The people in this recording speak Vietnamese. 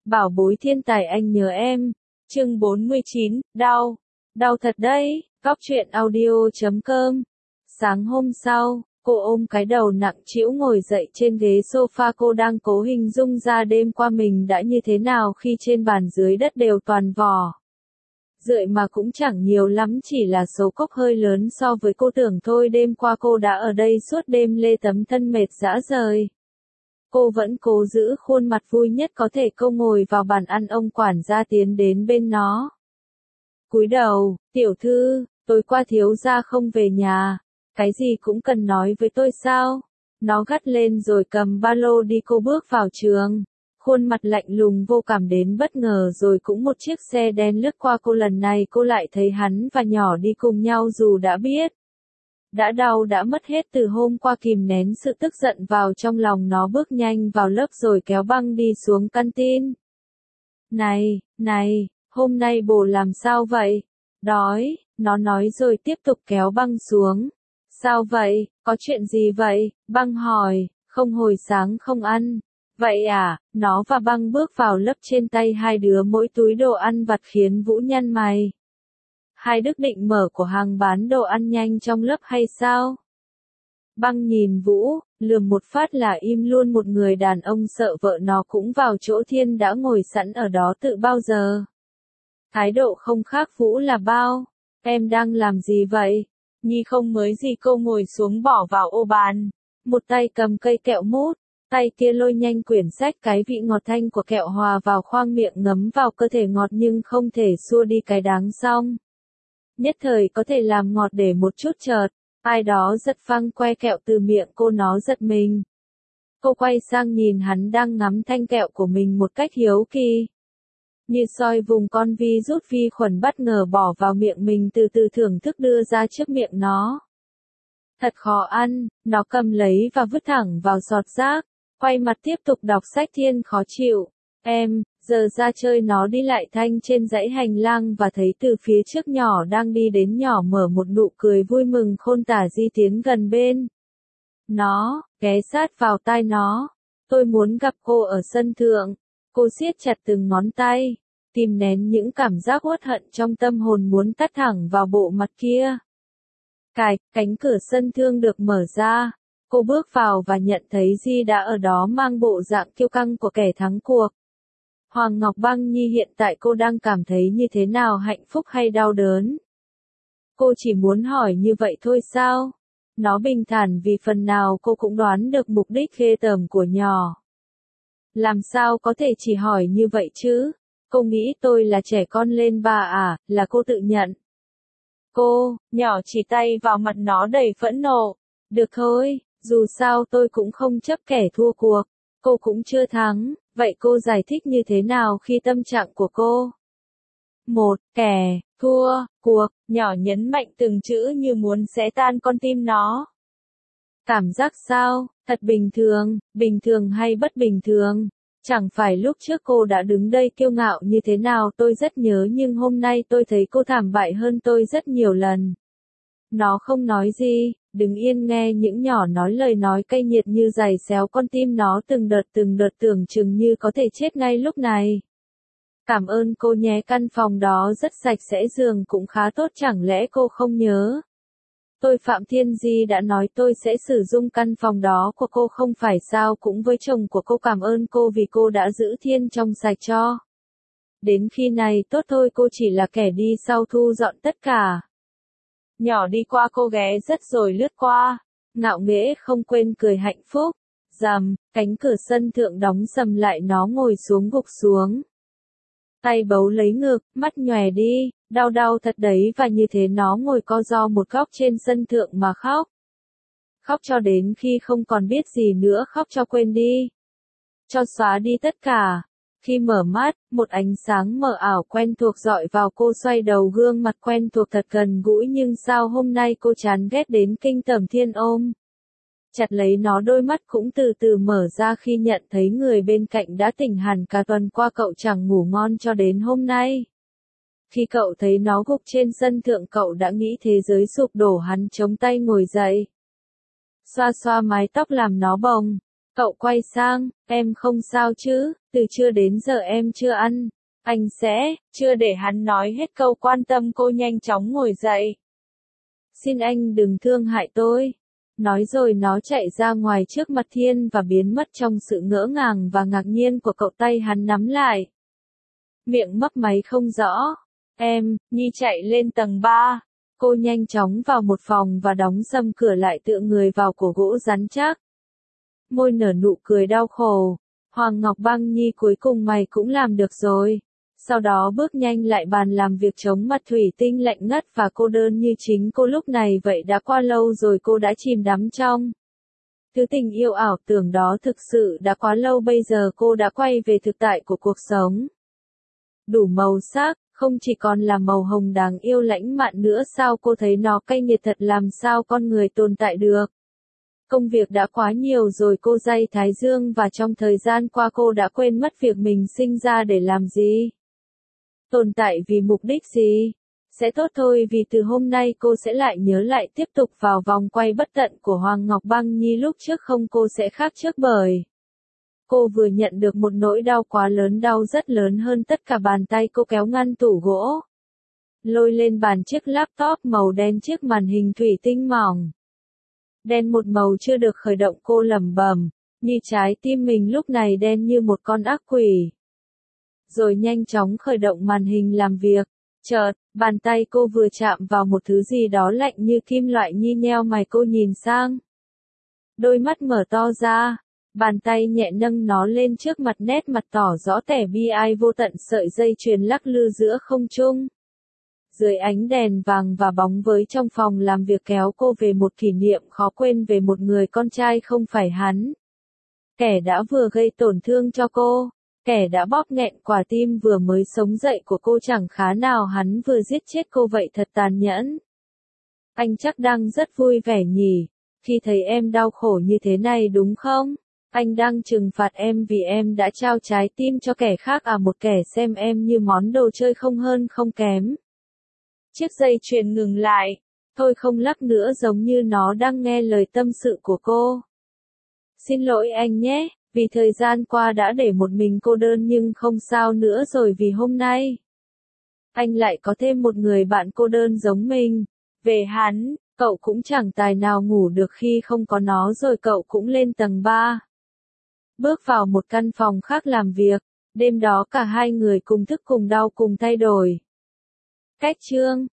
Bảo bối thiên tài anh nhớ em. Chương 49, đau. Đau thật đấy. Góc truyện audio.com. Sáng hôm sau, cô ôm cái đầu nặng trĩu ngồi dậy trên ghế sofa, cô đang cố hình dung ra đêm qua mình đã như thế nào khi trên bàn dưới đất đều toàn vỏ rượi mà cũng chẳng nhiều lắm, chỉ là số cốc hơi lớn so với cô tưởng thôi. Đêm qua cô đã ở đây suốt đêm lê tấm thân mệt rã rời. Cô vẫn cố giữ khuôn mặt vui nhất có thể. Cô ngồi vào bàn ăn, ông quản gia tiến đến bên nó. Cúi đầu, tiểu thư, tối qua thiếu gia không về nhà. Cái gì cũng cần nói với tôi sao? Nó gắt lên rồi cầm ba lô đi. Cô bước vào trường. Khuôn mặt lạnh lùng vô cảm đến bất ngờ, rồi cũng một chiếc xe đen lướt qua cô. Lần này cô lại thấy hắn và nhỏ đi cùng nhau, dù đã biết. Đã đau đã mất hết từ hôm qua, kìm nén sự tức giận vào trong lòng. Nó bước nhanh vào lớp rồi kéo băng đi xuống canteen. Này, hôm nay bồ làm sao vậy? Đói, nó nói rồi tiếp tục kéo băng xuống. Sao vậy, có chuyện gì vậy? Băng hỏi, không hồi sáng không ăn. Vậy à, nó và băng bước vào lớp, trên tay hai đứa mỗi túi đồ ăn vặt khiến Vũ nhăn mày. Hai Đức định mở cửa hàng bán đồ ăn nhanh trong lớp hay sao? Băng nhìn Vũ, lườm một phát là im luôn. Một người đàn ông sợ vợ nó cũng vào chỗ. Thiên đã ngồi sẵn ở đó từ bao giờ. Thái độ không khác Vũ là bao. Em đang làm gì vậy? Nhi không mới gì. Cô ngồi xuống bỏ vào ô bàn. Một tay cầm cây kẹo mút, tay kia lôi nhanh quyển sách. Cái vị ngọt thanh của kẹo hòa vào khoang miệng, ngấm vào cơ thể, ngọt nhưng không thể xua đi cái đắng xong. Nhất thời có thể làm ngọt để một chút. Chợt ai đó giật phăng que kẹo từ miệng cô. Nó giật mình. Cô quay sang nhìn hắn đang ngắm thanh kẹo của mình một cách hiếu kỳ. Như soi vùng con vi rút vi khuẩn bất ngờ bỏ vào miệng mình, từ từ thưởng thức đưa ra trước miệng nó. Thật khó ăn, nó cầm lấy và vứt thẳng vào giọt rác. Quay mặt tiếp tục đọc sách. Thiên khó chịu. Em, giờ ra chơi. Nó đi lại thanh trên dãy hành lang và thấy từ phía trước nhỏ đang đi đến. Nhỏ mở một nụ cười vui mừng khôn tả. Di tiến gần bên nó, ghé sát vào tai nó. Tôi muốn gặp cô ở sân thượng. Cô siết chặt từng ngón tay, kìm nén những cảm giác uất hận trong tâm hồn muốn tát thẳng vào bộ mặt kia. Cánh cửa sân thượng được mở ra. Cô bước vào và nhận thấy Di đã ở đó, mang bộ dạng kiêu căng của kẻ thắng cuộc. Hoàng Ngọc Băng Nhi, hiện tại cô đang cảm thấy như thế nào, hạnh phúc hay đau đớn? Cô chỉ muốn hỏi như vậy thôi sao? Nó bình thản, vì phần nào cô cũng đoán được mục đích ghê tởm của nhỏ. Làm sao có thể chỉ hỏi như vậy chứ? Cô nghĩ tôi là trẻ con lên bà à? Là cô tự nhận. Nhỏ chỉ tay vào mặt nó đầy phẫn nộ. Được thôi, dù sao tôi cũng không chấp kẻ thua cuộc. Cô cũng chưa thắng, vậy cô giải thích như thế nào khi tâm trạng của cô? Một kẻ thua cuộc. Nhỏ nhấn mạnh từng chữ như muốn xé tan con tim nó. Cảm giác sao? Thật bình thường hay bất bình thường? Chẳng phải lúc trước cô đã đứng đây kiêu ngạo như thế nào? Tôi rất nhớ, nhưng hôm nay tôi thấy cô thảm bại hơn tôi rất nhiều lần. Nó không nói gì, đứng yên nghe những nhỏ nói lời nói cay nghiệt như giày xéo con tim nó từng đợt, tưởng chừng như có thể chết ngay lúc này. Cảm ơn cô nhé, căn phòng đó rất sạch sẽ, giường cũng khá tốt, chẳng lẽ cô không nhớ? Tôi Phạm Thiên Di đã nói tôi sẽ sử dụng căn phòng đó của cô không phải sao? Cũng với chồng của cô, cảm ơn cô vì cô đã giữ Thiên trong sạch cho. Đến khi này tốt thôi, cô chỉ là kẻ đi sau thu dọn tất cả. Nhỏ đi qua cô, ghé rất rồi lướt qua. Ngạo nghễ không quên cười hạnh phúc. Rầm, cánh cửa sân thượng đóng sầm lại, nó ngồi xuống, gục xuống. Tay bấu lấy ngực, mắt nhòe đi, đau thật đấy. Và như thế nó ngồi co ro một góc trên sân thượng mà khóc. Khóc cho đến khi không còn biết gì nữa, khóc cho quên đi. Cho xóa đi tất cả. Khi mở mắt, một ánh sáng mờ ảo quen thuộc dọi vào. Cô xoay đầu, gương mặt quen thuộc thật gần gũi, nhưng sao hôm nay cô chán ghét đến kinh tởm. Thiên ôm chặt lấy nó, đôi mắt cũng từ từ mở ra khi nhận thấy người bên cạnh đã tỉnh hẳn. Cả tuần qua cậu chẳng ngủ ngon cho đến hôm nay. Khi cậu thấy nó gục trên sân thượng, cậu đã nghĩ thế giới sụp đổ. Hắn chống tay ngồi dậy, xoa xoa mái tóc làm nó bồng. Cậu quay sang, em không sao chứ, từ trưa đến giờ em chưa ăn. Anh sẽ, chưa để hắn nói hết câu quan tâm cô nhanh chóng ngồi dậy. Xin anh đừng thương hại tôi. Nói rồi nó chạy ra ngoài trước mặt Thiên và biến mất trong sự ngỡ ngàng và ngạc nhiên của cậu, tay hắn nắm lại. Miệng mấp máy không rõ. Em, Nhi chạy lên tầng 3. Cô nhanh chóng vào một phòng và đóng sầm cửa lại, tựa người vào cổ gỗ rắn chắc. Môi nở nụ cười đau khổ. Hoàng Ngọc Băng Nhi, cuối cùng mày cũng làm được rồi. Sau đó bước nhanh lại bàn làm việc chống mặt thủy tinh lạnh ngắt và cô đơn như chính cô lúc này vậy. Đã qua lâu rồi cô đã chìm đắm trong thứ tình yêu ảo tưởng đó, thực sự đã quá lâu. Bây giờ cô đã quay về thực tại của cuộc sống. Đủ màu sắc, không chỉ còn là màu hồng đáng yêu lãnh mạn nữa. Sao cô thấy nó cay nghiệt thật, làm sao con người tồn tại được. Công việc đã quá nhiều rồi, cô day thái dương, và trong thời gian qua cô đã quên mất việc mình sinh ra để làm gì. Tồn tại vì mục đích gì? Sẽ tốt thôi, vì từ hôm nay cô sẽ lại nhớ lại, tiếp tục vào vòng quay bất tận của Hoàng Ngọc Băng Nhi lúc trước. Không, cô sẽ khác trước, bởi cô vừa nhận được một nỗi đau quá lớn, đau rất lớn hơn tất cả. Bàn tay cô kéo ngăn tủ gỗ, lôi lên bàn chiếc laptop màu đen, chiếc màn hình thủy tinh mỏng đen một màu chưa được khởi động. Cô lẩm bẩm, như trái tim mình lúc này đen như một con ác quỷ. Rồi nhanh chóng khởi động màn hình làm việc. Chợt, bàn tay cô vừa chạm vào một thứ gì đó lạnh như kim loại. Nhi nheo mày, cô nhìn sang. Đôi mắt mở to ra. Bàn tay nhẹ nâng nó lên trước mặt, nét mặt tỏ rõ tẻ bi ai vô tận. Sợi dây chuyền lắc lư giữa không trung. Dưới ánh đèn vàng và bóng với trong phòng làm việc, kéo cô về một kỷ niệm khó quên về một người con trai không phải hắn. Kẻ đã vừa gây tổn thương cho cô. Kẻ đã bóp nghẹn quả tim vừa mới sống dậy của cô. Chẳng khá nào hắn vừa giết chết cô vậy, thật tàn nhẫn. Anh chắc đang rất vui vẻ nhỉ, khi thấy em đau khổ như thế này đúng không? Anh đang trừng phạt em vì em đã trao trái tim cho kẻ khác à? Một kẻ xem em như món đồ chơi, không hơn không kém. Chiếc dây chuyền ngừng lại. Thôi không lắc nữa, giống như nó đang nghe lời tâm sự của cô. Xin lỗi anh nhé, vì thời gian qua đã để một mình cô đơn, nhưng không sao nữa rồi, vì hôm nay anh lại có thêm một người bạn cô đơn giống mình. Về hắn, cậu cũng chẳng tài nào ngủ được khi không có nó. Rồi cậu cũng lên tầng 3. Bước vào một căn phòng khác làm việc. Đêm đó cả hai người cùng thức, cùng đau, cùng thay đổi cách chương.